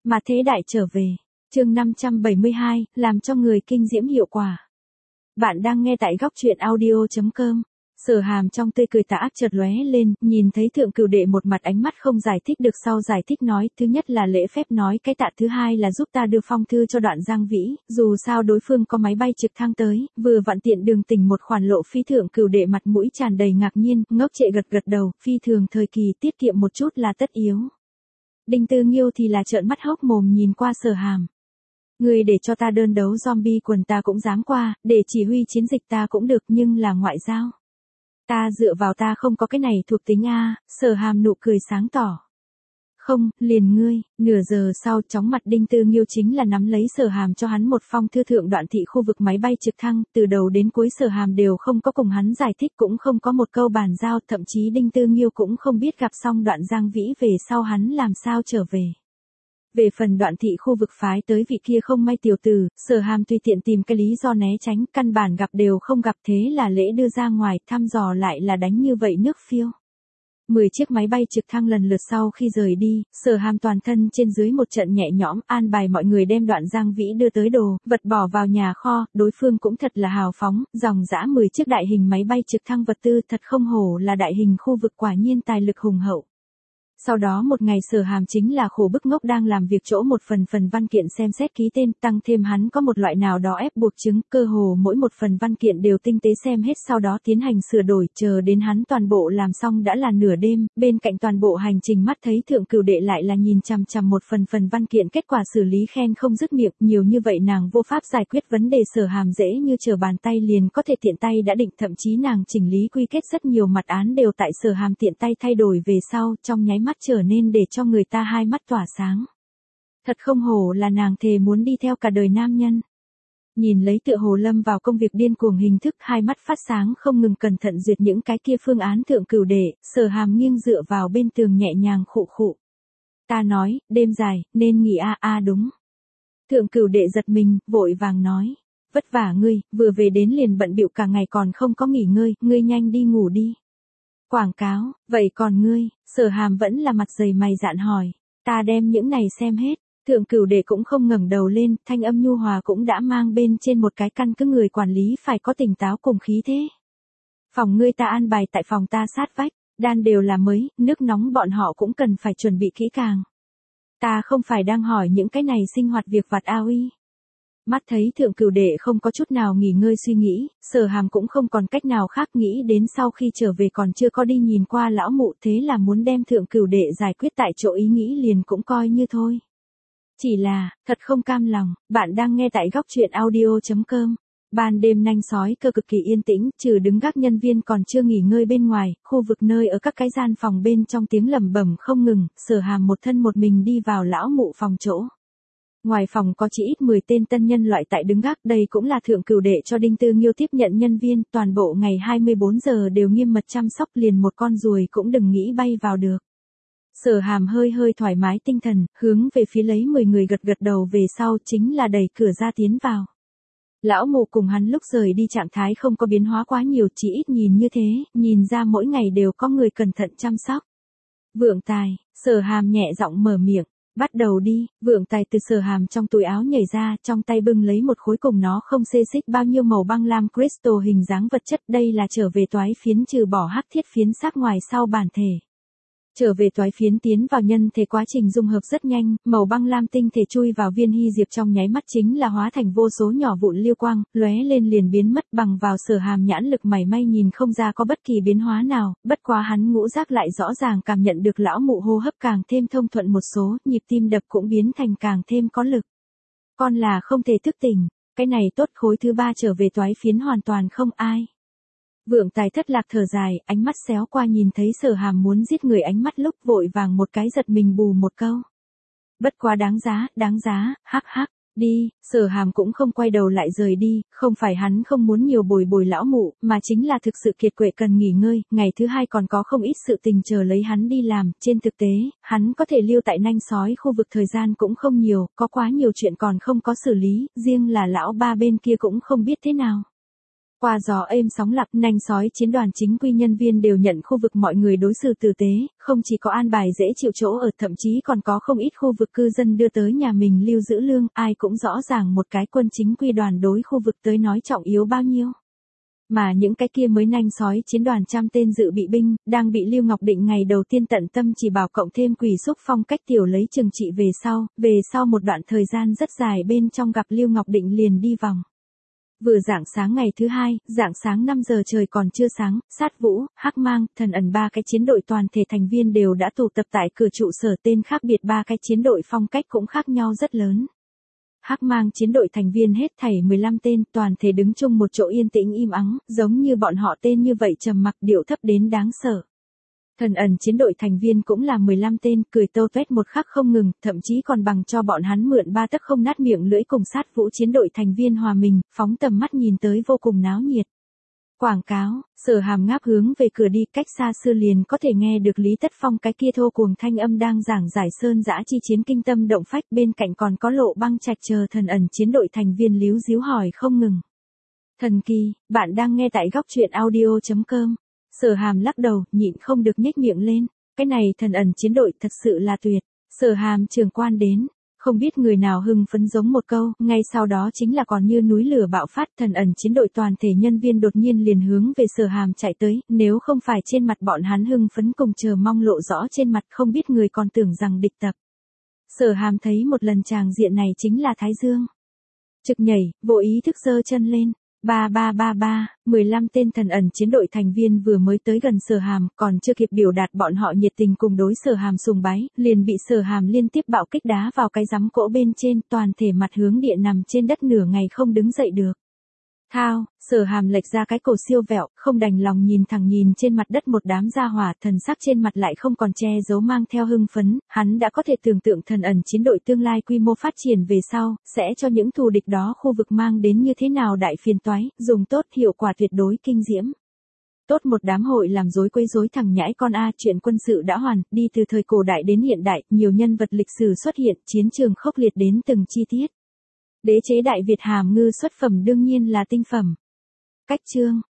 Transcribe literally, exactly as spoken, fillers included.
Mà thế đại trở về. Chương năm trăm bảy mươi hai, làm cho người kinh diễm hiệu quả. Bạn đang nghe tại góc truyện audio chấm com. Sở Hàm trong tươi cười tà ác chợt lóe lên, nhìn thấy Thượng Cửu Đệ một mặt ánh mắt không giải thích được, sau giải thích nói, thứ nhất là lễ phép nói cái tạ, thứ hai là giúp ta đưa phong thư cho Đoạn Giang Vĩ, dù sao đối phương có máy bay trực thăng tới, vừa vặn tiện đường tỉnh một khoản lộ phí. Thượng Cửu Đệ mặt mũi tràn đầy ngạc nhiên, ngốc trệ gật gật đầu, phi thường thời kỳ tiết kiệm một chút là tất yếu. Đinh Tư Nghiêu thì là trợn mắt hốc mồm nhìn qua Sở Hàm. Người để cho ta đơn đấu zombie quần ta cũng dám qua, để chỉ huy chiến dịch ta cũng được, nhưng là ngoại giao. Ta dựa vào ta không có cái này thuộc tính a. Sở Hàm nụ cười sáng tỏ. Không, liền ngươi. Nửa giờ sau, chóng mặt Đinh Tư Nghiêu chính là nắm lấy Sở Hàm cho hắn một phong thư thượng Đoạn thị khu vực máy bay trực thăng, từ đầu đến cuối Sở Hàm đều không có cùng hắn giải thích, cũng không có một câu bàn giao, thậm chí Đinh Tư Nghiêu cũng không biết gặp xong Đoạn Giang Vĩ về sau hắn làm sao trở về. Về phần Đoạn thị khu vực phái tới vị kia không may tiểu tử, Sở Hàm tùy tiện tìm cái lý do né tránh, căn bản gặp đều không gặp, thế là lễ đưa ra ngoài, thăm dò lại là đánh như vậy nước phiêu. Mười chiếc máy bay trực thăng lần lượt sau khi rời đi, Sở Hàm toàn thân trên dưới một trận nhẹ nhõm, an bài mọi người đem Đoạn Giang Vĩ đưa tới đồ, vật bỏ vào nhà kho, đối phương cũng thật là hào phóng, dòng dã mười chiếc đại hình máy bay trực thăng vật tư, thật không hổ là đại hình khu vực, quả nhiên tài lực hùng hậu. Sau đó một ngày Sở Hàm chính là khổ bức ngốc đang làm việc chỗ một phần phần văn kiện xem xét ký tên, tăng thêm hắn có một loại nào đó ép buộc chứng, cơ hồ mỗi một phần văn kiện đều tinh tế xem hết, sau đó tiến hành sửa đổi, chờ đến hắn toàn bộ làm xong đã là nửa đêm, bên cạnh toàn bộ hành trình mắt thấy Thượng Cửu Đệ lại là nhìn chằm chằm một phần phần văn kiện, kết quả xử lý khen không dứt miệng, nhiều như vậy nàng vô pháp giải quyết vấn đề. Sở Hàm dễ như trở bàn tay liền có thể tiện tay đã định, thậm chí nàng chỉnh lý quy kết rất nhiều mặt án đều tại Sở Hàm tiện tay thay đổi về sau, trong nháy mắt trở nên để cho người ta hai mắt tỏa sáng. Thật không hổ là nàng thề muốn đi theo cả đời nam nhân. Nhìn lấy tựa hồ lâm vào công việc điên cuồng hình thức, hai mắt phát sáng không ngừng cẩn thận duyệt những cái kia phương án. Thượng Cửu Đệ, Sở Hàm nghiêng dựa vào bên tường nhẹ nhàng khụ khụ. Ta nói, đêm dài, nên nghỉ a a đúng. Thượng Cửu Đệ giật mình, vội vàng nói. Vất vả ngươi, vừa về đến liền bận bịu cả ngày còn không có nghỉ ngơi, ngươi nhanh đi ngủ đi. Quảng cáo, vậy còn ngươi? Sở Hàm vẫn là mặt dày mày dạn hỏi. Ta đem những này xem hết. Thượng Cửu Đệ cũng không ngẩng đầu lên, thanh âm nhu hòa cũng đã mang bên trên một cái căn cứ người quản lý phải có tỉnh táo cùng khí thế. Phòng ngươi ta an bài tại phòng ta sát vách, đan đều là mới, nước nóng bọn họ cũng cần phải chuẩn bị kỹ càng. Ta không phải đang hỏi những cái này sinh hoạt việc vặt a uy. Mắt thấy Thượng Cửu Đệ không có chút nào nghỉ ngơi suy nghĩ, Sở Hàm cũng không còn cách nào khác, nghĩ đến sau khi trở về còn chưa có đi nhìn qua lão mụ, thế là muốn đem Thượng Cửu Đệ giải quyết tại chỗ, ý nghĩ liền cũng coi như thôi. Chỉ là, thật không cam lòng. Bạn đang nghe tại góc truyện audio chấm com. Ban đêm nanh sói cơ cực kỳ yên tĩnh, trừ đứng gác nhân viên còn chưa nghỉ ngơi bên ngoài, khu vực nơi ở các cái gian phòng bên trong tiếng lẩm bẩm không ngừng. Sở Hàm một thân một mình đi vào lão mụ phòng chỗ. Ngoài phòng có chỉ ít mười tên tân nhân loại tại đứng gác, đây cũng là Thượng Cửu Đệ cho Đinh Tư Nghiêu tiếp nhận nhân viên, toàn bộ ngày hai mươi bốn giờ đều nghiêm mật chăm sóc, liền một con ruồi cũng đừng nghĩ bay vào được. Sở Hàm hơi hơi thoải mái tinh thần, hướng về phía lấy mười người gật gật đầu về sau chính là đẩy cửa ra tiến vào. Lão mụ cùng hắn lúc rời đi trạng thái không có biến hóa quá nhiều, chỉ ít nhìn như thế, nhìn ra mỗi ngày đều có người cẩn thận chăm sóc. Vượng Tài, Sở Hàm nhẹ giọng mở miệng. Bắt đầu đi. Vượng Tài từ Sở Hàm trong túi áo nhảy ra, trong tay bưng lấy một khối cùng nó không xê xích bao nhiêu màu băng lam crystal hình dáng vật chất, đây là trở về toái phiến trừ bỏ hắc thiết phiến sắc ngoài sau bản thể. Trở về toái phiến tiến vào nhân thể quá trình dung hợp rất nhanh, màu băng lam tinh thể chui vào viên hy diệp trong nháy mắt chính là hóa thành vô số nhỏ vụn lưu quang, lóe lên liền biến mất, bằng vào Sở Hàm nhãn lực mảy may nhìn không ra có bất kỳ biến hóa nào, bất quá hắn ngũ giác lại rõ ràng cảm nhận được lão mụ hô hấp càng thêm thông thuận một số, nhịp tim đập cũng biến thành càng thêm có lực. Con là không thể thức tỉnh, cái này tốt, khối thứ ba trở về toái phiến hoàn toàn không ai. Vượng Tài thất lạc thở dài, ánh mắt xéo qua nhìn thấy Sở Hàm muốn giết người ánh mắt lúc vội vàng một cái giật mình bù một câu. Bất quá đáng giá, đáng giá, hắc hắc, đi. Sở Hàm cũng không quay đầu lại rời đi, không phải hắn không muốn nhiều bồi bồi lão mụ, mà chính là thực sự kiệt quệ cần nghỉ ngơi, ngày thứ hai còn có không ít sự tình chờ lấy hắn đi làm, trên thực tế, hắn có thể lưu tại nanh sói khu vực thời gian cũng không nhiều, có quá nhiều chuyện còn không có xử lý, riêng là lão ba bên kia cũng không biết thế nào. Qua gió êm sóng lặng, nanh sói chiến đoàn chính quy nhân viên đều nhận khu vực mọi người đối xử tử tế, không chỉ có an bài dễ chịu chỗ ở, thậm chí còn có không ít khu vực cư dân đưa tới nhà mình lưu giữ lương, ai cũng rõ ràng một cái quân chính quy đoàn đối khu vực tới nói trọng yếu bao nhiêu. Mà những cái kia mới nanh sói chiến đoàn trăm tên dự bị binh, đang bị Lưu Ngọc Định ngày đầu tiên tận tâm chỉ bảo cộng thêm quỷ xúc phong cách tiểu lấy trừng trị về sau, về sau một đoạn thời gian rất dài bên trong gặp Lưu Ngọc Định liền đi vòng. Vừa rạng sáng ngày thứ hai, rạng sáng năm giờ trời còn chưa sáng, Sát Vũ, Hắc Mang, Thần Ẩn ba cái chiến đội toàn thể thành viên đều đã tụ tập tại cửa trụ sở, tên khác biệt ba cái chiến đội phong cách cũng khác nhau rất lớn. Hắc Mang chiến đội thành viên hết thảy mười lăm tên, toàn thể đứng chung một chỗ yên tĩnh im ắng, giống như bọn họ tên như vậy trầm mặc điệu thấp đến đáng sợ. Thần Ẩn chiến đội thành viên cũng là mười lăm tên, cười tâu tuét một khắc không ngừng, thậm chí còn bằng cho bọn hắn mượn ba tấc không nát miệng lưỡi cùng Sát Vũ chiến đội thành viên hòa mình, phóng tầm mắt nhìn tới vô cùng náo nhiệt. Quảng cáo, Sở Hàm ngáp hướng về cửa đi, cách xa xưa liền có thể nghe được Lý Tất Phong cái kia thô cuồng thanh âm đang giảng giải sơn dã chi chiến kinh tâm động phách, bên cạnh còn có Lộ Băng Trạch chờ Thần Ẩn chiến đội thành viên líu díu hỏi không ngừng. Thần kỳ, bạn đang nghe tại góc truyện audio chấm com. Sở Hàm lắc đầu, nhịn không được nhếch miệng lên, cái này Thần Ẩn chiến đội thật sự là tuyệt. Sở Hàm trưởng quan đến, không biết người nào hưng phấn giống một câu, ngay sau đó chính là còn như núi lửa bạo phát. Thần Ẩn chiến đội toàn thể nhân viên đột nhiên liền hướng về Sở Hàm chạy tới, nếu không phải trên mặt bọn hắn hưng phấn cùng chờ mong lộ rõ trên mặt, không biết người còn tưởng rằng địch tập. Sở Hàm thấy một lần tràng diện này chính là Thái Dương trực nhảy, vô ý thức giơ chân lên. Ba ba ba ba, mười lăm tên Thần Ẩn chiến đội thành viên vừa mới tới gần Sở Hàm, còn chưa kịp biểu đạt bọn họ nhiệt tình cùng đối Sở Hàm sùng bái, liền bị Sở Hàm liên tiếp bạo kích đá vào cái giám cỗ bên trên, toàn thể mặt hướng địa nằm trên đất nửa ngày không đứng dậy được. Thao, Sở Hàm lệch ra cái cổ siêu vẹo, không đành lòng nhìn thẳng nhìn trên mặt đất một đám gia hỏa, thần sắc trên mặt lại không còn che giấu mang theo hưng phấn, hắn đã có thể tưởng tượng Thần Ẩn chiến đội tương lai quy mô phát triển về sau, sẽ cho những thù địch đó khu vực mang đến như thế nào đại phiền toái, dùng tốt hiệu quả tuyệt đối kinh diễm. Tốt một đám hội làm rối quấy rối thằng nhãi con a, chuyện quân sự đã hoàn, đi từ thời cổ đại đến hiện đại, nhiều nhân vật lịch sử xuất hiện, chiến trường khốc liệt đến từng chi tiết. Đế chế Đại Việt hàm ngư xuất phẩm đương nhiên là tinh phẩm. Cách chương